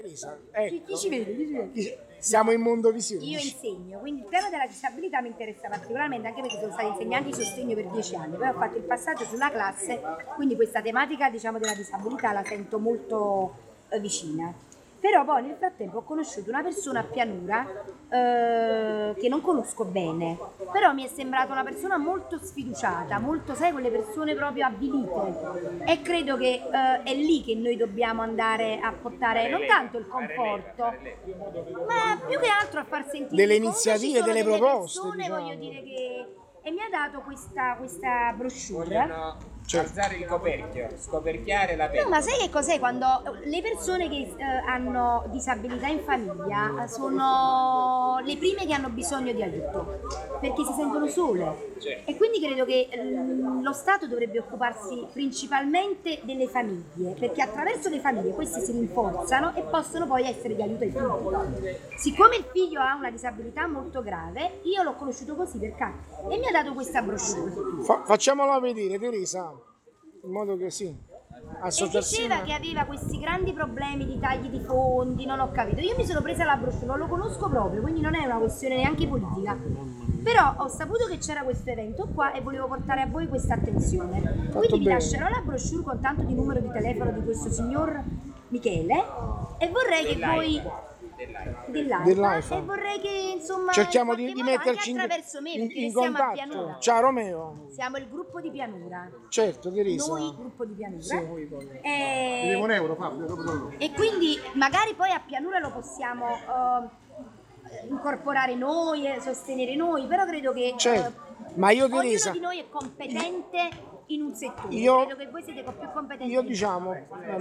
Chi ci vede? Chi ci vede? Siamo in Mondovisione. Io insegno, quindi il tema della disabilità mi interessa particolarmente anche perché sono stata insegnante di sostegno per 10 anni, poi ho fatto il passaggio sulla classe, quindi questa tematica diciamo della disabilità la sento molto vicina. Però poi nel frattempo ho conosciuto una persona a Pianura che non conosco bene, però mi è sembrata una persona molto sfiduciata, molto, sai, quelle persone proprio avvilite, e credo che è lì che noi dobbiamo andare a portare non tanto il conforto, ma più che altro a far sentire delle che comunque iniziative, ci sono delle proposte, persone, diciamo. voglio dire che... E mi ha dato questa brochure. Alzare il coperchio, scoperchiare la No, ma sai che cos'è? Quando le persone che hanno disabilità in famiglia sono le prime che hanno bisogno di aiuto, perché si sentono sole. E quindi credo che lo Stato dovrebbe occuparsi principalmente delle famiglie, perché attraverso le famiglie queste si rinforzano e possono poi essere di aiuto ai figli. Siccome il figlio ha una disabilità molto grave, io l'ho conosciuto così per caso e mi ha dato questa brochure. Facciamola vedere, Teresa, in modo che sì. E diceva che aveva questi grandi problemi di tagli di fondi, non ho capito. Io mi sono presa la brochure, non lo conosco proprio, quindi non è una questione neanche politica. Però ho saputo che c'era questo evento qua e volevo portare a voi questa attenzione. Quindi vi lascerò la brochure con tanto di numero di telefono di questo signor Michele e vorrei che voi dell'AIFA e vorrei che insomma cerchiamo di metterci attraverso me, in siamo a contatto. Pianura. Ciao Romeo. Siamo il gruppo di Pianura. Certo, Teresa. Noi gruppo di Pianura. Sì. Devo un euro, Fabio. E quindi magari poi a Pianura lo possiamo incorporare noi e sostenere noi, però credo che ma io, ognuno Teresa, di noi è competente in un settore. Io- credo che voi siete più competenti. io diciamo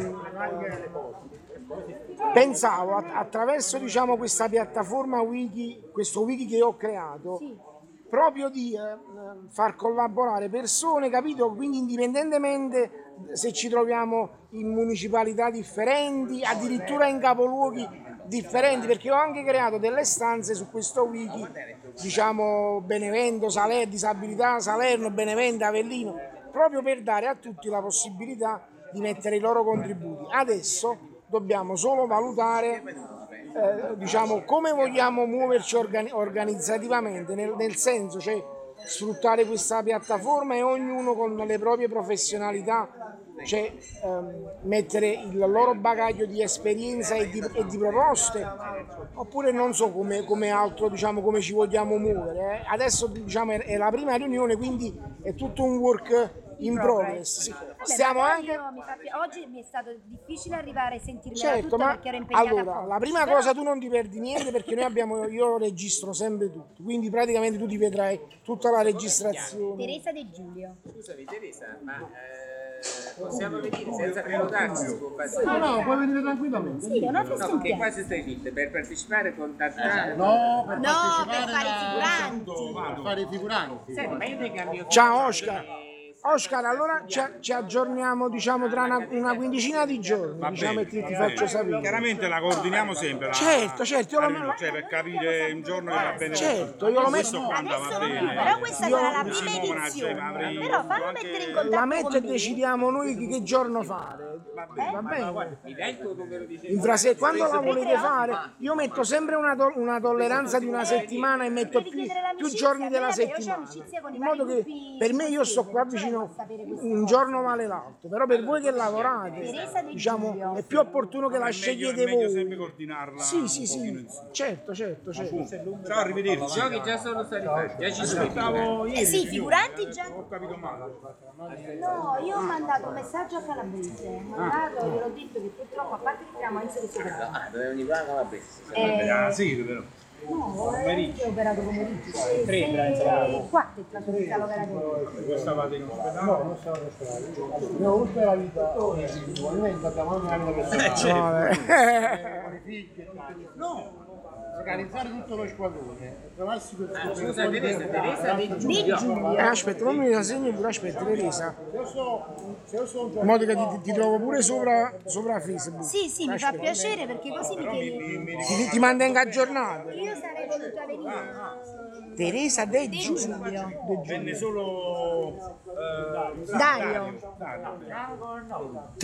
pensavo attraverso diciamo questa piattaforma wiki, questo wiki che ho creato, Sì. proprio di far collaborare persone, capito? Quindi indipendentemente se ci troviamo in municipalità differenti, addirittura in capoluoghi differenti, perché ho anche creato delle stanze su questo wiki, diciamo Benevento, disabilità, Salerno, Benevento, Avellino, proprio per dare a tutti la possibilità di mettere i loro contributi. Adesso dobbiamo solo valutare diciamo come vogliamo muoverci organizzativamente, nel senso, cioè sfruttare questa piattaforma e ognuno con le proprie professionalità, cioè mettere il loro bagaglio di esperienza e di proposte, oppure non so come altro, diciamo, come ci vogliamo muovere. Adesso diciamo è la prima riunione, quindi è tutto un work in progress. Sì. Stiamo anche... Oggi mi è stato difficile arrivare a sentirmi Certo, tutto ma perché ero impegnata a allora, Focus, la prima però- cosa, tu non ti perdi niente perché io registro sempre tutto, quindi praticamente tu ti vedrai tutta la registrazione. Teresa De Giulio. Scusami Teresa, ma possiamo venire senza prenotarci? Si può passare? No, puoi venire tranquillamente. Sì, è una No, festa in perché piedi. qua si stai zitta, per partecipare contattare. No, per No, partecipare per fare i figuranti. per fare i figuranti. Senti, ma io ti cambio. Ciao Oscar. Oscar, allora ci aggiorniamo diciamo tra una quindicina di giorni, diciamo, e ti faccio sapere. Chiaramente la coordiniamo sempre. Certo, io lo Cioè, per capire un giorno che va bene. certo, io lo Questo metto, quando va Adesso non bene. però questa sarà la non si prima muovono a edizione. insieme, avrei Però fallo anche- mettere in la contatto metto con e me. decidiamo noi che giorno fare. Va bene? Mi dai il tuo numero di Quando la volete fare, io metto sempre una tolleranza di una settimana e metto Devi chiedere più l'amicizia. giorni della Vabbè, io c'ho settimana. amicizia con i In vari modo che gruppi per me io sto qua sostegno, vicino, cioè, sapere queste un cose. giorno vale l'altro, però per voi che lavorate, Teresa De diciamo, Giulio. è più opportuno che la scegliete È meglio sempre voi. coordinarla. Sì, un sì, pochino sì, insieme. certo. Ciao, arrivederci. I giochi già sono stati fatti, già ci sono. Aspettavo ieri. Sì, figuranti già. Ho capito male. No, io ho mandato un messaggio a Calabrese, ho mandato, gliel'ho detto che purtroppo a parte che chiamo Enzo che si operato. Dove ogni qua la presa. Sì, però. No, è operato pomeriggio. 4 è stato l'operatore. Stavate in ospedale? No, non stavo in ospedale. Abbiamo avuto la vita individualmente, abbiamo anche la vita personale. Con i figli e tutti. No! Organizzare tutto lo squadrone, trovarsi questo. Scusa Teresa De Giulio. Aspetta, non mi la segni pure, aspetta, Teresa. Se io sono un In modo che ti trovo pure sopra Facebook. Sì, mi fa piacere perché così mi chiedi. Ti mantengo aggiornato. Io sarei voluta venire. Teresa De De Giulio. Giulio. Venne solo Dario. Dario.